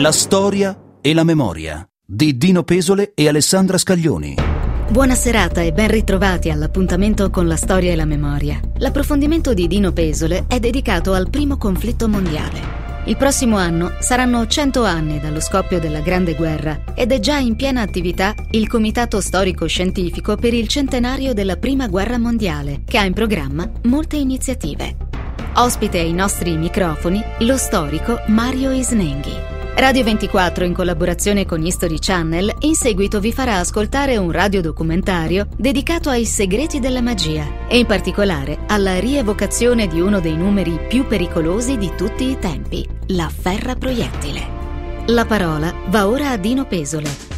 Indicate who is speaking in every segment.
Speaker 1: La storia e la memoria di Dino Pesole e Alessandra Scaglioni.
Speaker 2: Buona serata e ben ritrovati all'appuntamento con la storia e la memoria. L'approfondimento di Dino Pesole è dedicato al primo conflitto mondiale. Il prossimo anno saranno 100 anni dallo scoppio della Grande Guerra ed è già in piena attività il Comitato Storico-Scientifico per il centenario della Prima Guerra Mondiale, che ha in programma molte iniziative. Ospite ai nostri microfoni lo storico Mario Isnenghi. Radio 24, in collaborazione con History Channel, in seguito vi farà ascoltare un radiodocumentario dedicato ai segreti della magia e in particolare alla rievocazione di uno dei numeri più pericolosi di tutti i tempi, la ferra proiettile. La parola va ora a Dino Pesole.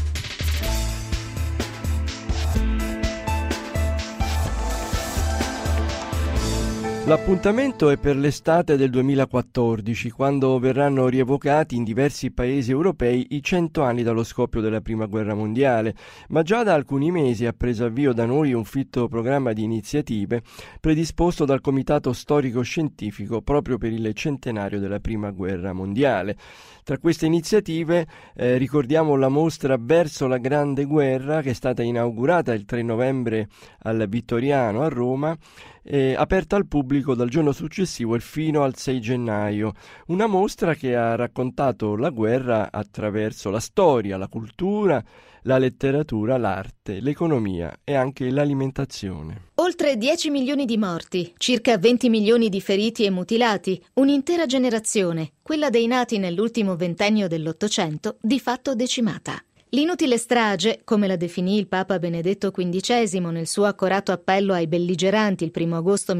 Speaker 3: L'appuntamento è per l'estate del 2014, quando verranno rievocati in diversi paesi europei i 100 anni dallo scoppio della Prima Guerra Mondiale, ma già da alcuni mesi ha preso avvio da noi un fitto programma di iniziative predisposto dal Comitato Storico-Scientifico proprio per il centenario della Prima Guerra Mondiale. Tra queste iniziative ricordiamo la mostra Verso la Grande Guerra, che è stata inaugurata il 3 novembre al Vittoriano a Roma, aperta al pubblico dal giorno successivo e fino al 6 gennaio. Una mostra che ha raccontato la guerra attraverso la storia, la cultura, la letteratura, l'arte, l'economia e anche l'alimentazione.
Speaker 2: Oltre 10 milioni di morti, circa 20 milioni di feriti e mutilati, un'intera generazione, quella dei nati nell'ultimo ventennio dell'Ottocento, di fatto decimata. L'inutile strage, come la definì il Papa Benedetto XV nel suo accorato appello ai belligeranti il 1 agosto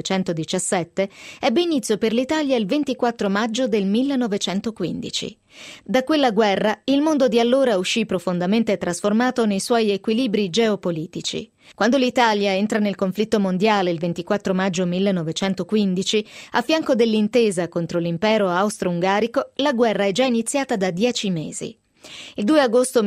Speaker 2: 1917, ebbe inizio per l'Italia il 24 maggio del 1915. Da quella guerra il mondo di allora uscì profondamente trasformato nei suoi equilibri geopolitici. Quando l'Italia entra nel conflitto mondiale il 24 maggio 1915, a fianco dell'intesa contro l'impero austro-ungarico, la guerra è già iniziata da 10 mesi. Il 2 agosto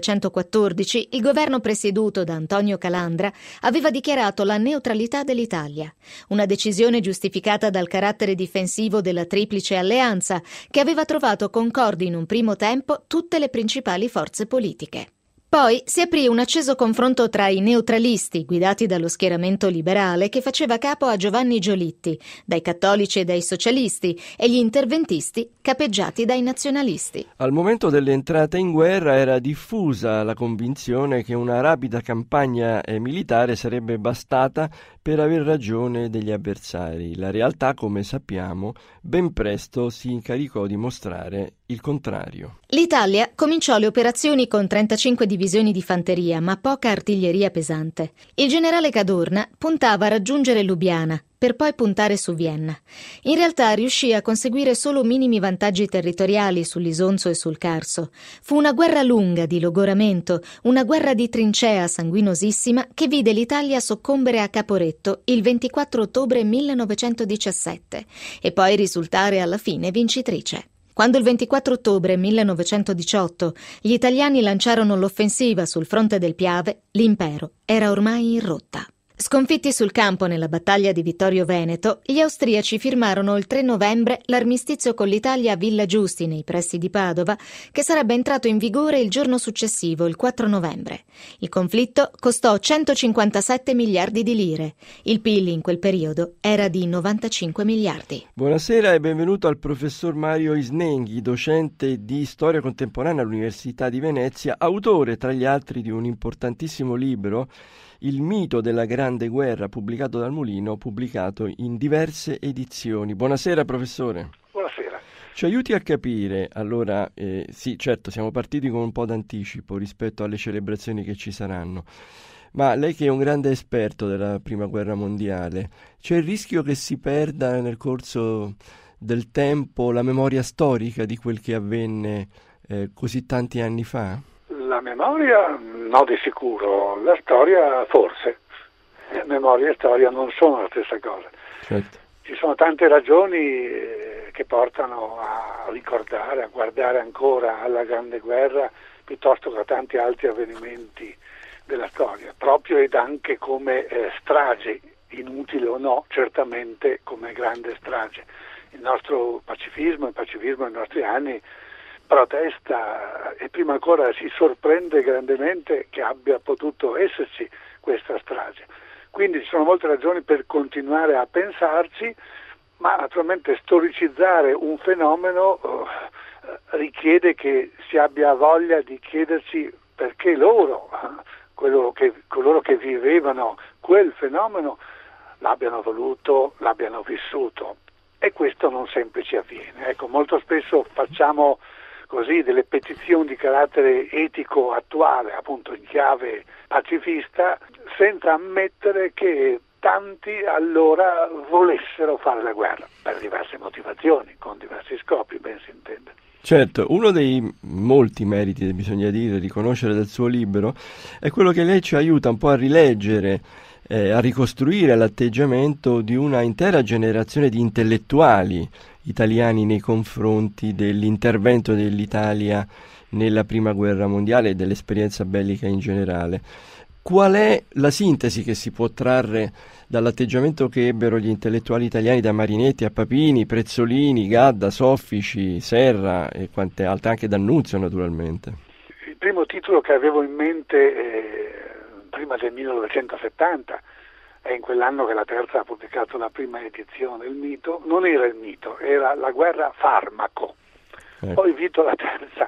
Speaker 2: 1914 il governo presieduto da Antonio Calandra aveva dichiarato la neutralità dell'Italia, una decisione giustificata dal carattere difensivo della Triplice Alleanza, che aveva trovato concordi in un primo tempo tutte le principali forze politiche. Poi si aprì un acceso confronto tra i neutralisti, guidati dallo schieramento liberale che faceva capo a Giovanni Giolitti, dai cattolici e dai socialisti, e gli interventisti capeggiati dai nazionalisti.
Speaker 3: Al momento dell'entrata in guerra era diffusa la convinzione che una rapida campagna militare sarebbe bastata per aver ragione degli avversari. La realtà, come sappiamo, ben presto si incaricò di mostrare il contrario.
Speaker 2: L'Italia cominciò le operazioni con 35 divisioni di fanteria, ma poca artiglieria pesante. Il generale Cadorna puntava a raggiungere Lubiana, per poi puntare su Vienna. In realtà riuscì a conseguire solo minimi vantaggi territoriali sull'Isonzo e sul Carso. Fu una guerra lunga di logoramento, una guerra di trincea sanguinosissima che vide l'Italia soccombere a Caporetto il 24 ottobre 1917 e poi risultare alla fine vincitrice. Quando il 24 ottobre 1918 gli italiani lanciarono l'offensiva sul fronte del Piave, l'impero era ormai in rotta. Sconfitti sul campo nella battaglia di Vittorio Veneto, gli austriaci firmarono il 3 novembre l'armistizio con l'Italia a Villa Giusti, nei pressi di Padova, che sarebbe entrato in vigore il giorno successivo, il 4 novembre. Il conflitto costò 157 miliardi di lire. Il PIL in quel periodo era di 95 miliardi.
Speaker 3: Buonasera e benvenuto al professor Mario Isnenghi, docente di storia contemporanea all'Università di Venezia, autore tra gli altri di un importantissimo libro, Il mito della Grande Guerra, pubblicato dal Mulino, pubblicato in diverse edizioni. Buonasera professore.
Speaker 4: Buonasera.
Speaker 3: Ci aiuti a capire, allora, sì, certo, siamo partiti con un po' d'anticipo rispetto alle celebrazioni che ci saranno, ma lei che è un grande esperto della Prima Guerra Mondiale, c'è il rischio che si perda nel corso del tempo la memoria storica di quel che avvenne così tanti anni fa?
Speaker 4: La memoria no, di sicuro, la storia forse. Memoria e storia non sono la stessa cosa.
Speaker 3: Certo.
Speaker 4: Ci sono tante ragioni che portano a ricordare, a guardare ancora alla Grande Guerra piuttosto che a tanti altri avvenimenti della storia, proprio ed anche come strage, inutile o no, certamente come grande strage. Il nostro pacifismo, dei nostri anni, protesta e prima ancora si sorprende grandemente che abbia potuto esserci questa strage. Quindi ci sono molte ragioni per continuare a pensarci, ma naturalmente storicizzare un fenomeno richiede che si abbia voglia di chiederci perché loro, coloro che vivevano quel fenomeno, l'abbiano voluto, l'abbiano vissuto, e questo non sempre ci avviene. Ecco, molto spesso facciamo così delle petizioni di carattere etico attuale, appunto in chiave pacifista, senza ammettere che tanti allora volessero fare la guerra, per diverse motivazioni, con diversi scopi, ben si intende.
Speaker 3: Certo, uno dei molti meriti, bisogna dire, riconoscere del suo libro, è quello che lei ci aiuta un po' a rileggere, a ricostruire l'atteggiamento di una intera generazione di intellettuali italiani nei confronti dell'intervento dell'Italia nella Prima Guerra Mondiale e dell'esperienza bellica in generale. Qual è la sintesi che si può trarre dall'atteggiamento che ebbero gli intellettuali italiani, da Marinetti a Papini, Prezzolini, Gadda, Soffici, Serra e quante altre, anche D'Annunzio naturalmente?
Speaker 4: Il primo titolo che avevo in mente prima del 1970, è in quell'anno che la Terza ha pubblicato la prima edizione, il mito, non era il mito, era La guerra farmaco. Poi Vito la Terza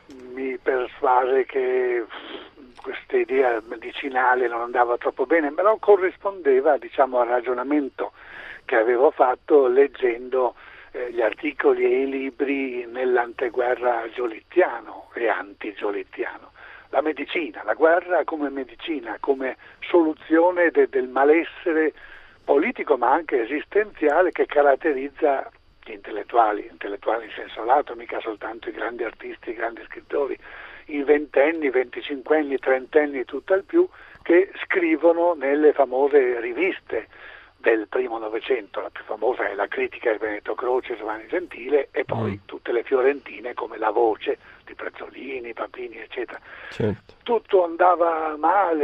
Speaker 4: mi persuase che questa idea medicinale non andava troppo bene, però corrispondeva, diciamo, al ragionamento che avevo fatto leggendo gli articoli e i libri nell'anteguerra giolittiano e anti-giolittiano. La medicina, la guerra come medicina, come soluzione del malessere politico ma anche esistenziale che caratterizza gli intellettuali in senso lato, mica soltanto i grandi artisti, i grandi scrittori, i ventenni, venticinquenni, trentenni, tutto al più, che scrivono nelle famose riviste del primo Novecento. La più famosa è la Critica di Benedetto Croce, Giovanni Gentile, e poi tutte le fiorentine come La Voce di Prezzolini, Papini, eccetera.
Speaker 3: Certo.
Speaker 4: Tutto andava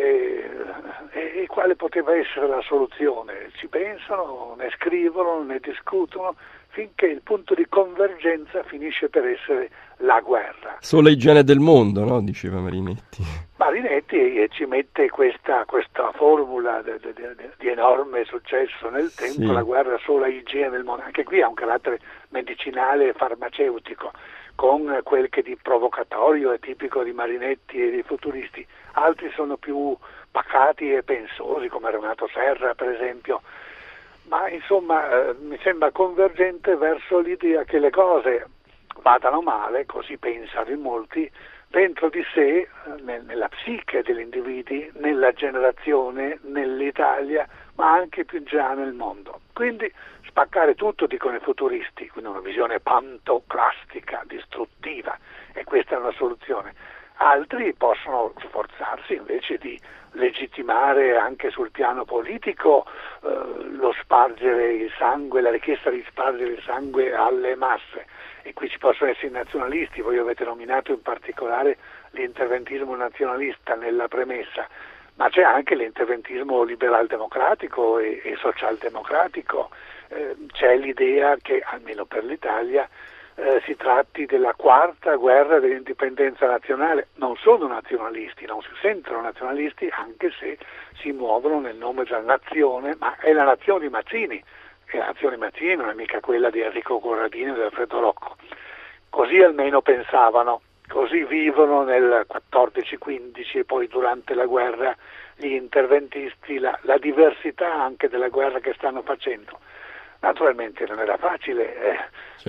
Speaker 4: male, e quale poteva essere la soluzione? Ci pensano, ne scrivono, ne discutono, finché il punto di convergenza finisce per essere la guerra.
Speaker 3: Sola igiene del mondo, no? Diceva Marinetti.
Speaker 4: Marinetti ci mette questa formula di enorme successo nel tempo, sì. La guerra sola igiene del mondo. Anche qui ha un carattere medicinale e farmaceutico, con quel che di provocatorio è tipico di Marinetti e dei futuristi. Altri sono più pacati e pensosi, come Renato Serra per esempio. Ma insomma mi sembra convergente verso l'idea che le cose vadano male, così pensano in molti, dentro di sé, nella psiche degli individui, nella generazione, nell'Italia, ma anche più già nel mondo. Quindi spaccare tutto, dicono i futuristi, quindi una visione pantoclastica, distruttiva, e questa è una soluzione. Altri possono sforzarsi invece di legittimare anche sul piano politico lo spargere il sangue, la richiesta di spargere il sangue alle masse, e qui ci possono essere i nazionalisti. Voi avete nominato in particolare l'interventismo nazionalista nella premessa, ma c'è anche l'interventismo liberal-democratico e social-democratico. C'è l'idea che, almeno per l'Italia, si tratti della quarta guerra dell'indipendenza nazionale. Non sono nazionalisti, non si sentono nazionalisti, anche se si muovono nel nome della nazione, ma è la nazione di Mazzini, e la nazione di Mazzini non è mica quella di Enrico Corradini o di Alfredo Rocco. Così almeno pensavano, così vivono nel 14-15 e poi durante la guerra gli interventisti, la diversità anche della guerra che stanno facendo. Naturalmente non era facile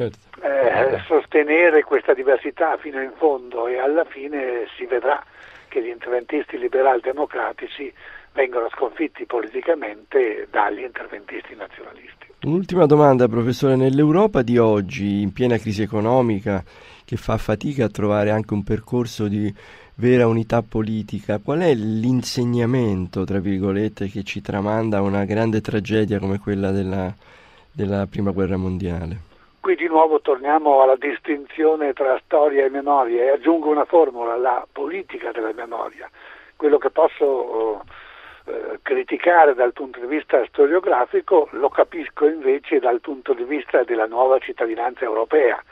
Speaker 4: sostenere questa diversità fino in fondo, e alla fine si vedrà che gli interventisti liberal-democratici vengono sconfitti politicamente dagli interventisti nazionalisti.
Speaker 3: Un'ultima domanda, professore. Nell'Europa di oggi, in piena crisi economica, che fa fatica a trovare anche un percorso di vera unità politica, qual è l'insegnamento, tra virgolette, che ci tramanda una grande tragedia come quella della Prima Guerra Mondiale?
Speaker 4: Qui di nuovo torniamo alla distinzione tra storia e memoria, e aggiungo una formula: la politica della memoria. Quello che posso criticare dal punto di vista storiografico lo capisco invece dal punto di vista della nuova cittadinanza europea.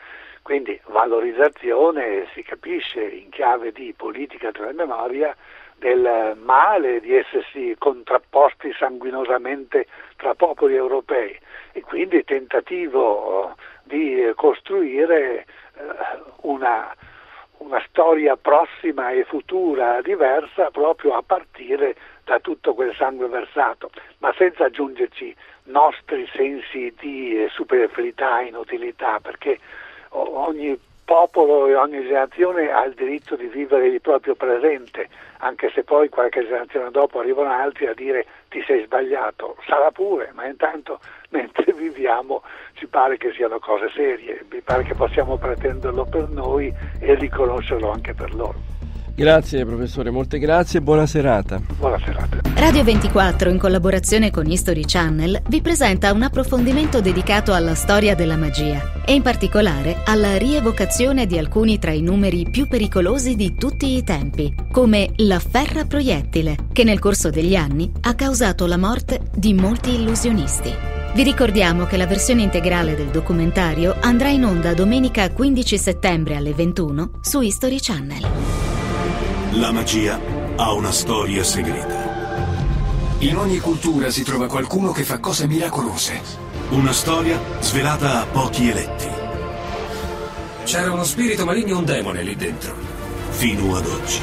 Speaker 4: Quindi valorizzazione si capisce in chiave di politica della memoria del male di essersi contrapposti sanguinosamente tra popoli europei, e quindi tentativo di costruire una storia prossima e futura diversa proprio a partire da tutto quel sangue versato, ma senza aggiungerci nostri sensi di superfluità, inutilità, perché ogni popolo e ogni generazione ha il diritto di vivere il proprio presente, anche se poi qualche generazione dopo arrivano altri a dire ti sei sbagliato, sarà pure, ma intanto mentre viviamo ci pare che siano cose serie, mi pare che possiamo pretenderlo per noi e riconoscerlo anche per loro.
Speaker 3: Grazie professore, molte grazie e buona serata.
Speaker 4: Buona serata.
Speaker 2: Radio 24, in collaborazione con History Channel, vi presenta un approfondimento dedicato alla storia della magia e in particolare alla rievocazione di alcuni tra i numeri più pericolosi di tutti i tempi, come l'afferra proiettile, che nel corso degli anni ha causato la morte di molti illusionisti. Vi ricordiamo che la versione integrale del documentario andrà in onda domenica 15 settembre alle 21 su History Channel.
Speaker 5: La magia ha una storia segreta.
Speaker 6: In ogni cultura si trova qualcuno che fa cose miracolose.
Speaker 5: Una storia svelata a pochi eletti.
Speaker 6: C'era uno spirito maligno e un demone lì dentro.
Speaker 5: Fino ad oggi.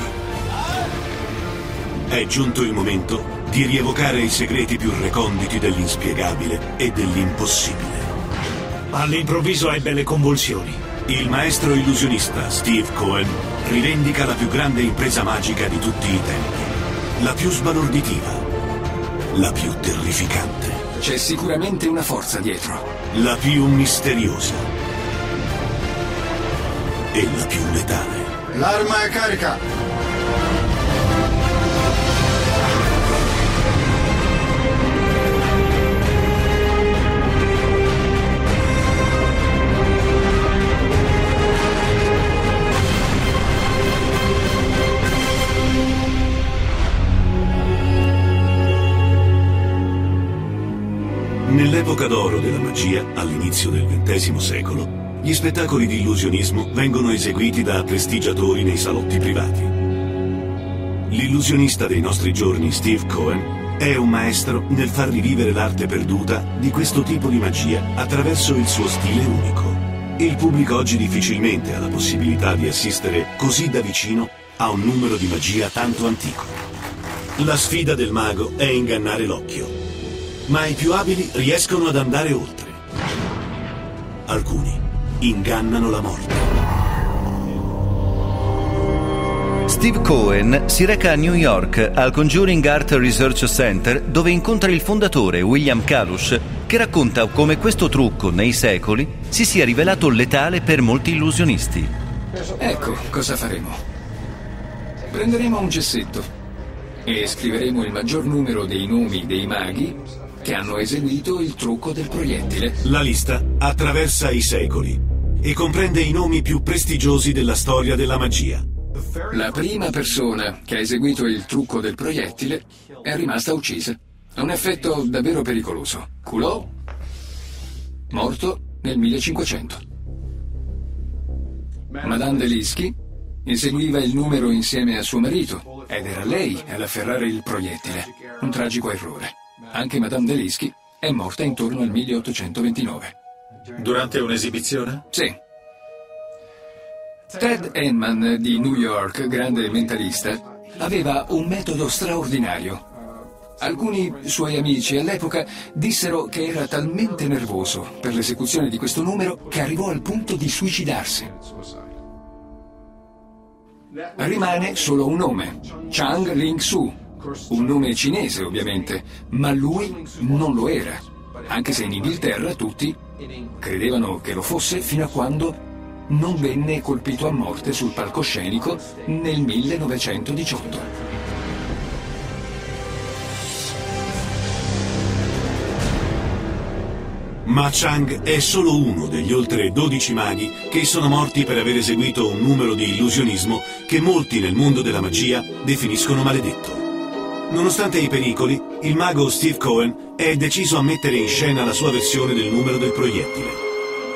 Speaker 5: È giunto il momento di rievocare i segreti più reconditi dell'inspiegabile e dell'impossibile.
Speaker 7: All'improvviso ebbe le convulsioni.
Speaker 5: Il maestro illusionista Steve Cohen rivendica la più grande impresa magica di tutti i tempi. La più sbalorditiva. La più terrificante.
Speaker 6: C'è sicuramente una forza dietro.
Speaker 5: La più misteriosa. E la più letale.
Speaker 8: L'arma è carica!
Speaker 5: Nell'epoca d'oro della magia, all'inizio del XX secolo, gli spettacoli di illusionismo vengono eseguiti da prestigiatori nei salotti privati. L'illusionista dei nostri giorni, Steve Cohen, è un maestro nel far rivivere l'arte perduta di questo tipo di magia attraverso il suo stile unico. Il pubblico oggi difficilmente ha la possibilità di assistere così da vicino a un numero di magia tanto antico. La sfida del mago è ingannare l'occhio. Ma i più abili riescono ad andare oltre. Alcuni ingannano la morte.
Speaker 1: Steve Cohen si reca a New York al Conjuring Art Research Center, dove incontra il fondatore William Kalush, che racconta come questo trucco nei secoli si sia rivelato letale per molti illusionisti.
Speaker 6: Ecco cosa faremo. Prenderemo un gessetto e scriveremo il maggior numero dei nomi dei maghi che hanno eseguito il trucco del proiettile.
Speaker 5: La lista attraversa i secoli e comprende i nomi più prestigiosi della storia della magia.
Speaker 6: La prima persona che ha eseguito il trucco del proiettile è rimasta uccisa. Ha un effetto davvero pericoloso. Coulot, morto nel 1500. Madame Delisky eseguiva il numero insieme a suo marito ed era lei ad afferrare il proiettile. Un tragico errore. Anche Madame Delisky è morta intorno al 1829.
Speaker 7: Durante un'esibizione?
Speaker 6: Sì. Ted Henman di New York, grande mentalista, aveva un metodo straordinario. Alcuni suoi amici all'epoca dissero che era talmente nervoso per l'esecuzione di questo numero che arrivò al punto di suicidarsi. Rimane solo un nome, Chang Ling-Su. Un nome cinese, ovviamente, ma lui non lo era, anche se in Inghilterra tutti credevano che lo fosse fino a quando non venne colpito a morte sul palcoscenico nel 1918.
Speaker 5: Ma Chang è solo uno degli oltre 12 maghi che sono morti per aver eseguito un numero di illusionismo che molti nel mondo della magia definiscono maledetto. Nonostante i pericoli, il mago Steve Cohen è deciso a mettere in scena la sua versione del numero del proiettile.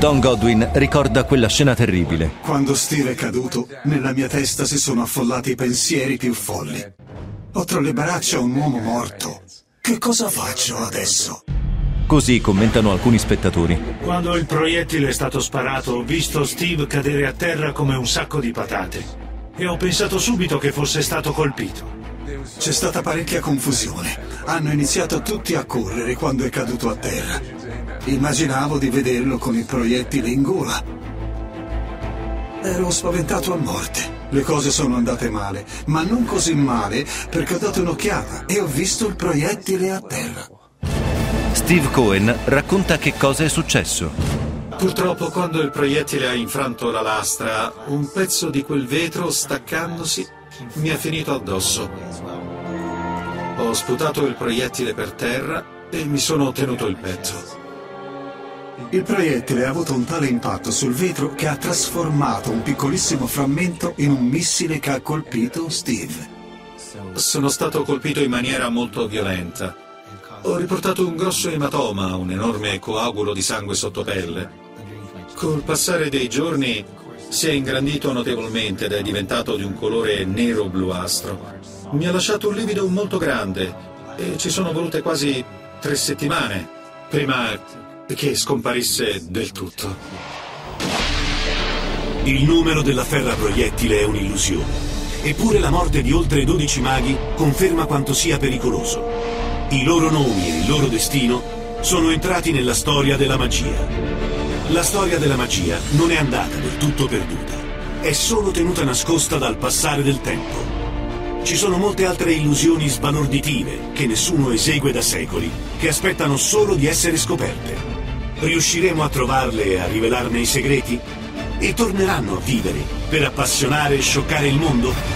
Speaker 1: Don Godwin ricorda quella scena terribile.
Speaker 8: Quando Steve è caduto, nella mia testa si sono affollati i pensieri più folli. Ho tra le braccia un uomo morto. Che cosa faccio adesso?
Speaker 1: Così commentano alcuni spettatori.
Speaker 7: Quando il proiettile è stato sparato, ho visto Steve cadere a terra come un sacco di patate e ho pensato subito che fosse stato colpito.
Speaker 8: C'è stata parecchia confusione. Hanno iniziato tutti a correre quando è caduto a terra. Immaginavo di vederlo con il proiettile in gola. Ero spaventato a morte. Le cose sono andate male, ma non così male perché ho dato un'occhiata e ho visto il proiettile a terra.
Speaker 1: Steve Cohen racconta che cosa è successo.
Speaker 9: Purtroppo, quando il proiettile ha infranto la lastra, un pezzo di quel vetro, staccandosi, mi è finito addosso. Ho sputato il proiettile per terra e mi sono ottenuto il petto.
Speaker 8: Il proiettile ha avuto un tale impatto sul vetro che ha trasformato un piccolissimo frammento in un missile che ha colpito Steve.
Speaker 9: Sono stato colpito in maniera molto violenta. Ho riportato un grosso ematoma, un enorme coagulo di sangue sotto pelle. Col passare dei giorni si è ingrandito notevolmente ed è diventato di un colore nero-bluastro. Mi ha lasciato un livido molto grande e ci sono volute quasi 3 settimane prima che scomparisse del tutto.
Speaker 5: Il numero dell'afferraproiettile è un'illusione. Eppure la morte di oltre 12 maghi conferma quanto sia pericoloso. I loro nomi e il loro destino sono entrati nella storia della magia. La storia della magia non è andata del tutto perduta. È solo tenuta nascosta dal passare del tempo. Ci sono molte altre illusioni sbalorditive che nessuno esegue da secoli, che aspettano solo di essere scoperte. Riusciremo a trovarle e a rivelarne i segreti? E torneranno a vivere per appassionare e scioccare il mondo?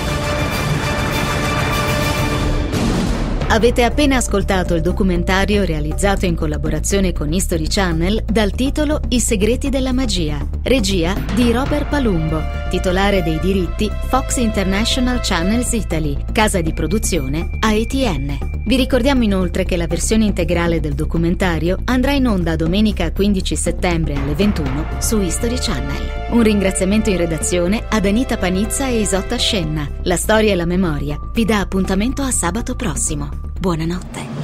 Speaker 2: Avete appena ascoltato il documentario realizzato in collaborazione con History Channel dal titolo I segreti della magia, regia di Robert Palumbo, titolare dei diritti Fox International Channels Italy, casa di produzione AETN. Vi ricordiamo inoltre che la versione integrale del documentario andrà in onda domenica 15 settembre alle 21 su History Channel. Un ringraziamento in redazione ad Anita Panizza e Isotta Scenna. La storia e la memoria vi dà appuntamento a sabato prossimo. Buonanotte.